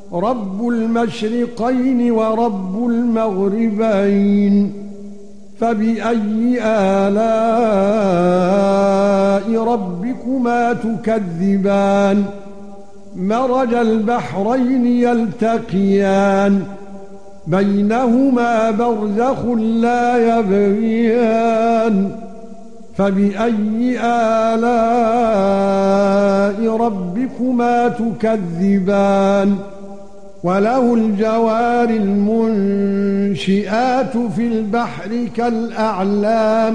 رب المشرقين ورب المغربين فبأي آلاء ربكما تكذبان مرج البحرين يلتقيان بينهما برزخ لا يبغيان فبأي آلاء ربكما تكذبان وله الجوار المنشئات في البحر كالأعلام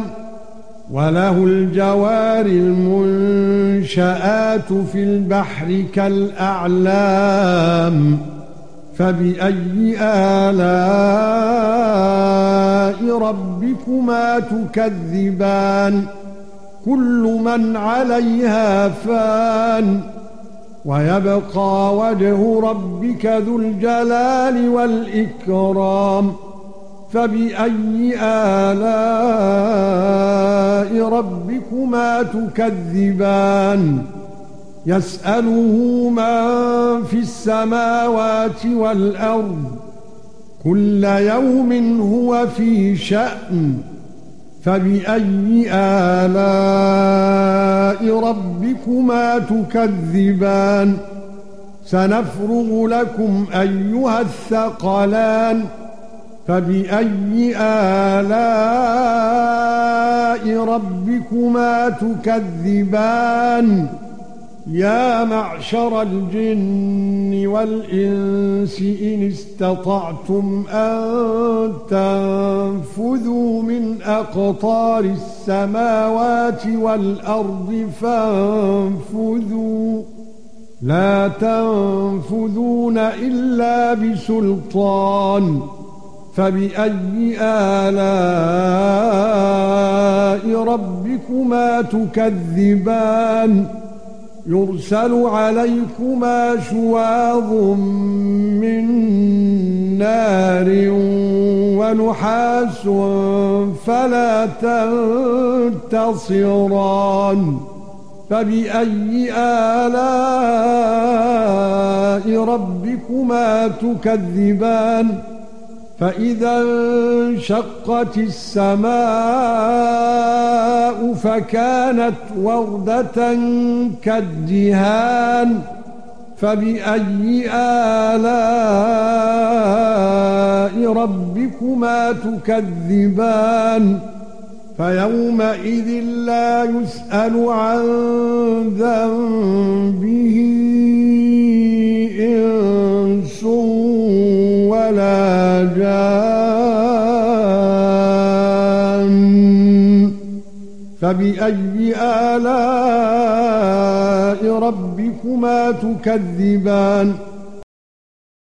فبأي آلاء ربكما تكذبان كل من عليها فان ويبقى وجه ربك ذو الجلال والإكرام فبأي آلاء ربكما تكذبان يسأله من في السماوات والأرض كل يوم هو في شأن فبأي آلاء ربكما تكذبان سنفرغ لكم أيها الثقلان فبأي آلاء ربكما تكذبان يا معشر الجن والإنس إن استطعتم أن تنفذوا من أقطار السماوات والأرض فانفذوا لا تنفذون إلا بسلطان فبأي آلاء ربكما تكذبان يرسل عليكما شواظ من نار ونحاس فلا تنتصران فبأي آلاء ربكما تكذبان فإذا انشقت السماء فكانت وردة كالدهان فبأي آلاء ربكما تكذبان فيومئذ لا يسأل عن ذنبه إنس ولا جان فبأي آلاء ربكما تكذبان